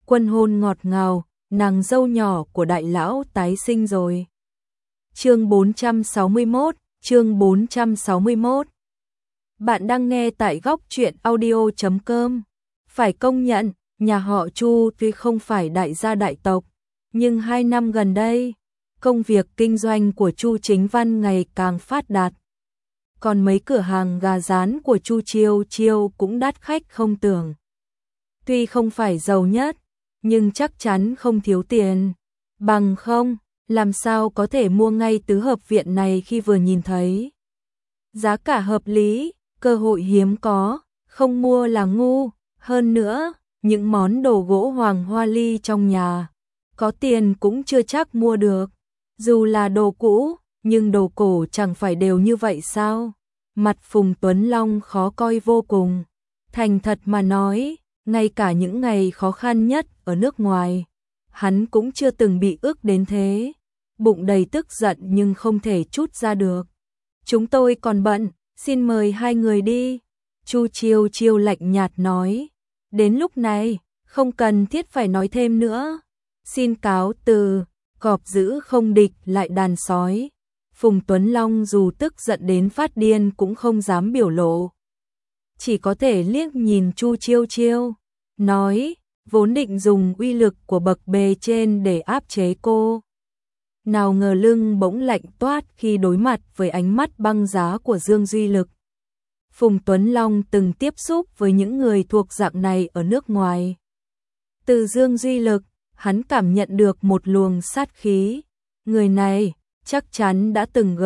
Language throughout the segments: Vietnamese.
Quân hôn ngọt ngào, nàng dâu nhỏ của đại lão tái sinh rồi. Chương 461, chương 461. Bạn đang nghe tại góc truyện audio.com. Phải công nhận, nhà họ Chu tuy không phải đại gia đại tộc, nhưng 2 năm gần đây, công việc kinh doanh của Chu Chính Văn ngày càng phát đạt. Còn mấy cửa hàng gà rán của Chu Chiêu Chiêu cũng đắt khách không tưởng. Tuy không phải giàu nhất, nhưng chắc chắn không thiếu tiền. Bằng không, làm sao có thể mua ngay tứ hợp viện này khi vừa nhìn thấy. Giá cả hợp lý, cơ hội hiếm có, không mua là ngu. Hơn nữa, những món đồ gỗ hoàng hoa ly trong nhà, có tiền cũng chưa chắc mua được. Dù là đồ cũ, nhưng đồ cổ chẳng phải đều như vậy sao? Mặt Phùng Tuấn Long khó coi vô cùng. Thành thật mà nói, ngay cả những ngày khó khăn nhất ở nước ngoài, hắn cũng chưa từng bị ức đến thế. Bụng đầy tức giận nhưng không thể trút ra được. Chúng tôi còn bận, xin mời hai người đi. Chu Chiêu Chiêu lạnh nhạt nói. Đến lúc này, không cần thiết phải nói thêm nữa. Xin cáo từ, cọp dữ không địch lại đàn sói. Phùng Tuấn Long dù tức giận đến phát điên cũng không dám biểu lộ. Chỉ có thể liếc nhìn Chu Chiêu Chiêu, nói, vốn định dùng uy lực của bậc bề trên để áp chế cô. Nào ngờ lưng bỗng lạnh toát khi đối mặt với ánh mắt băng giá của Dương Duy Lực. Phùng Tuấn Long từng tiếp xúc với những người thuộc dạng này ở nước ngoài. Từ Dương Duy Lực, hắn cảm nhận được một luồng sát khí. Người này chắc chắn đã từng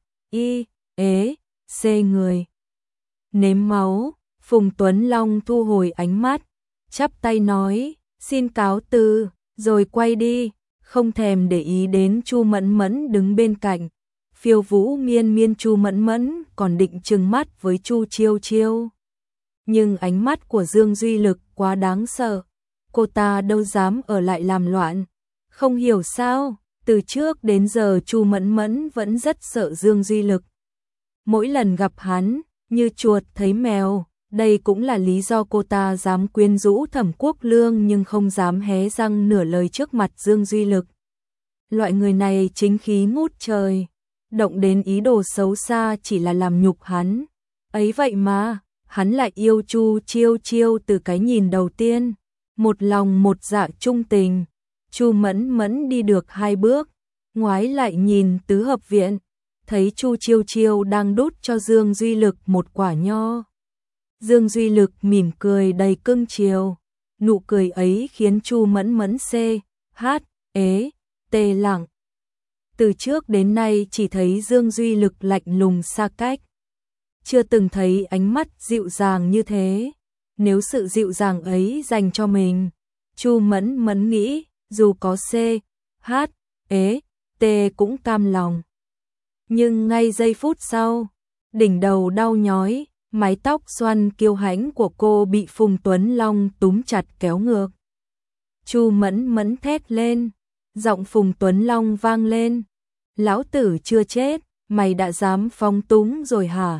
C người. Nếm máu, Phùng Tuấn Long thu hồi ánh mắt, chắp tay nói, xin cáo từ, rồi quay đi, không thèm để ý đến Chu Mẫn Mẫn đứng bên cạnh. Phiêu vũ miên miên Chu Mẫn Mẫn còn định trừng mắt với Chu Chiêu Chiêu. Nhưng ánh mắt của Dương Duy Lực quá đáng sợ, cô ta đâu dám ở lại làm loạn. Không hiểu sao, từ trước đến giờ Chu Mẫn Mẫn vẫn rất sợ Dương Duy Lực. Mỗi lần gặp hắn, như chuột thấy mèo, đây cũng là lý do cô ta dám quyến rũ Thẩm Quốc Lương nhưng không dám hé răng nửa lời trước mặt Dương Duy Lực. Loại người này chính khí ngút trời, động đến ý đồ xấu xa chỉ là làm nhục hắn. Ấy vậy mà, hắn lại yêu Chu Chiêu Chiêu từ cái nhìn đầu tiên, một lòng một dạ trung tình. Chu Mẫn Mẫn đi được 2 bước, ngoái lại nhìn tứ hợp viện, thấy Chu Chiêu Chiêu đang đút cho Dương Duy Lực một quả nho. Dương Duy Lực mỉm cười đầy cưng chiều, nụ cười ấy khiến Chu Mẫn Mẫn lặng. Từ trước đến nay chỉ thấy Dương Duy Lực lạnh lùng xa cách, chưa từng thấy ánh mắt dịu dàng như thế. Nếu sự dịu dàng ấy dành cho mình, Chu Mẫn Mẫn nghĩ, dù có cũng cam lòng. Nhưng ngay giây phút sau, đỉnh đầu đau nhói, mái tóc xoăn kiêu hãnh của cô bị Phùng Tuấn Long túm chặt kéo ngược. Chu Mẫn Mẫn thét lên, giọng Phùng Tuấn Long vang lên. Lão tử chưa chết, mày đã dám phóng túng rồi hả?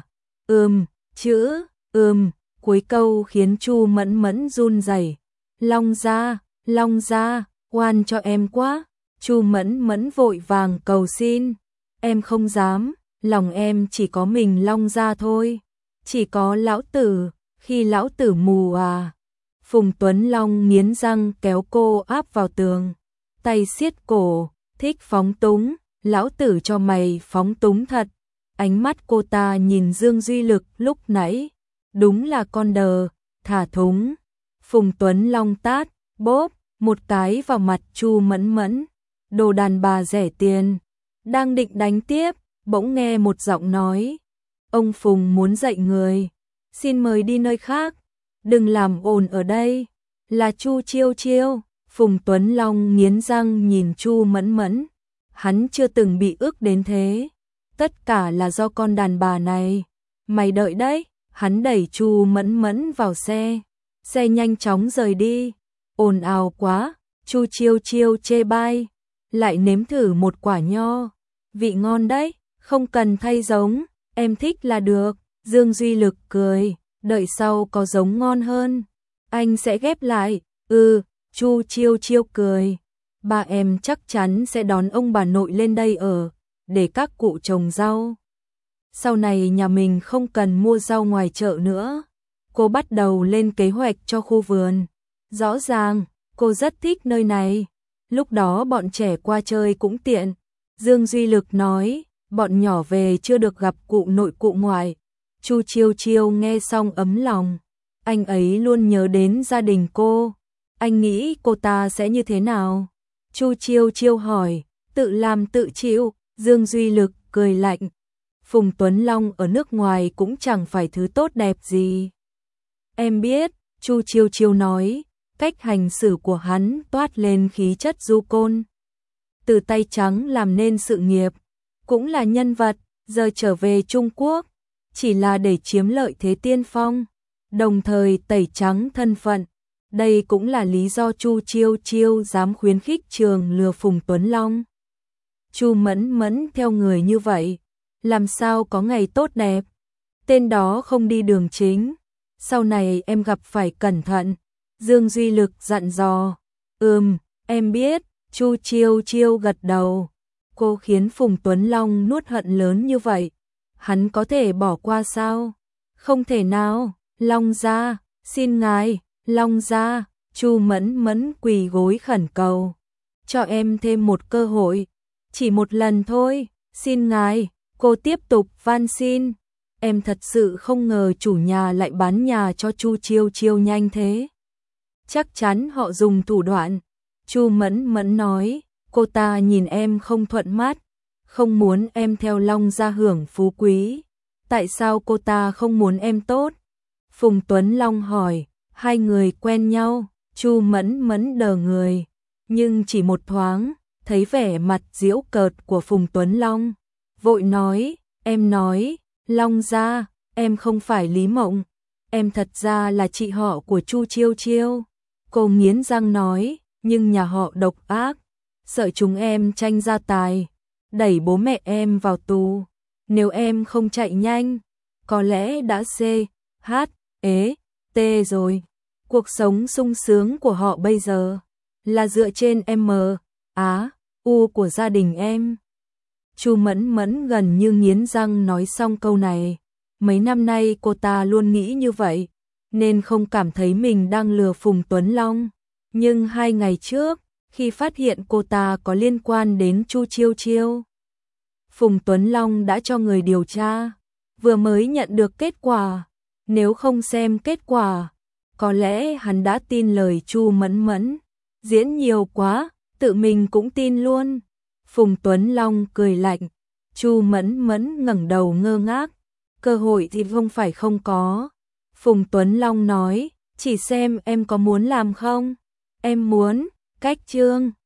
Cuối câu khiến Chu Mẫn Mẫn run rẩy. Long gia, oan cho em quá. Chu Mẫn Mẫn vội vàng cầu xin. Em không dám, lòng em chỉ có mình Long gia thôi. Chỉ có lão tử, khi lão tử mù à. Phùng Tuấn Long nghiến răng kéo cô áp vào tường, tay siết cổ, thích phóng túng, lão tử cho mày phóng túng thật. Ánh mắt cô ta nhìn Dương Duy Lực lúc nãy, đúng là con đờ, thả thúng. Phùng Tuấn Long tát, bóp, một cái vào mặt Chu Mẫn Mẫn. Đồ đàn bà rẻ tiền. Đang định đánh tiếp, bỗng nghe một giọng nói. Ông Phùng muốn dạy người, xin mời đi nơi khác, đừng làm ồn ở đây. Là Chu Chiêu Chiêu. Phùng Tuấn Long nghiến răng nhìn Chu Mẫn Mẫn. Hắn chưa từng bị ức đến thế. Tất cả là do con đàn bà này. Mày đợi đấy. Hắn đẩy Chu Mẫn Mẫn vào xe. Xe nhanh chóng rời đi. Ồn ào quá. Chu Chiêu Chiêu chê bai. Lại nếm thử một quả nho. Vị ngon đấy. Không cần thay giống. Em thích là được. Dương Duy Lực cười. Đợi sau có giống ngon hơn, anh sẽ ghép lại. Chu Chiêu Chiêu cười, ba em chắc chắn sẽ đón ông bà nội lên đây ở, để các cụ trồng rau. Sau này nhà mình không cần mua rau ngoài chợ nữa. Cô bắt đầu lên kế hoạch cho khu vườn. Rõ ràng, cô rất thích nơi này. Lúc đó bọn trẻ qua chơi cũng tiện. Dương Duy Lực nói, bọn nhỏ về chưa được gặp cụ nội cụ ngoại. Chu Chiêu Chiêu nghe xong ấm lòng. Anh ấy luôn nhớ đến gia đình cô. Anh nghĩ cô ta sẽ như thế nào? Chu Chiêu Chiêu hỏi, tự làm tự chịu. Dương Duy Lực cười lạnh. Phùng Tuấn Long ở nước ngoài cũng chẳng phải thứ tốt đẹp gì. Em biết, Chu Chiêu Chiêu nói, cách hành xử của hắn toát lên khí chất du côn. Từ tay trắng làm nên sự nghiệp, cũng là nhân vật, giờ trở về Trung Quốc, chỉ là để chiếm lợi thế tiên phong, đồng thời tẩy trắng thân phận. Đây cũng là lý do Chu Chiêu Chiêu dám khuyến khích Trường lừa Phùng Tuấn Long. Chu Mẫn Mẫn theo người như vậy, làm sao có ngày tốt đẹp. Tên đó không đi đường chính, sau này em gặp phải cẩn thận. Dương Duy Lực dặn dò. Em biết. Chu Chiêu Chiêu gật đầu. Cô khiến Phùng Tuấn Long nuốt hận lớn như vậy, hắn có thể bỏ qua sao? Không thể nào. Long gia, xin ngài. Long gia. Chu Mẫn Mẫn quỳ gối khẩn cầu, cho em thêm một cơ hội, chỉ một lần thôi, xin ngài. Cô tiếp tục van xin. Em thật sự không ngờ chủ nhà lại bán nhà cho Chu Chiêu Chiêu nhanh thế. Chắc chắn họ dùng thủ đoạn. Chu Mẫn Mẫn nói, cô ta nhìn em không thuận mắt, không muốn em theo Long gia hưởng phú quý. Tại sao cô ta không muốn em tốt? Phùng Tuấn Long hỏi, hai người quen nhau. Chu Mẫn Mẫn đờ người, nhưng chỉ một thoáng, thấy vẻ mặt giễu cợt của Phùng Tuấn Long. Vội nói, em nói, Long gia, em không phải Lý Mộng, em thật ra là chị họ của Chu Chiêu Chiêu. Cô nghiến răng nói, nhưng nhà họ độc ác, sợ chúng em tranh gia tài, đẩy bố mẹ em vào tù. Nếu em không chạy nhanh, có lẽ đã CHT rồi. Cuộc sống sung sướng của họ bây giờ là dựa trên MAU của gia đình em. Chu Mẫn Mẫn gần như nghiến răng nói xong câu này. Mấy năm nay cô ta luôn nghĩ như vậy, nên không cảm thấy mình đang lừa Phùng Tuấn Long. Nhưng 2 ngày trước, khi phát hiện cô ta có liên quan đến Chu Chiêu Chiêu, Phùng Tuấn Long đã cho người điều tra, vừa mới nhận được kết quả. Nếu không xem kết quả, có lẽ hắn đã tin lời Chu Mẫn Mẫn. Diễn nhiều quá, tự mình cũng tin luôn. Phùng Tuấn Long cười lạnh. Chu Mẫn Mẫn ngẩng đầu ngơ ngác. Cơ hội thì không phải không có. Phùng Tuấn Long nói, chỉ xem em có muốn làm không. Em muốn. Cách chương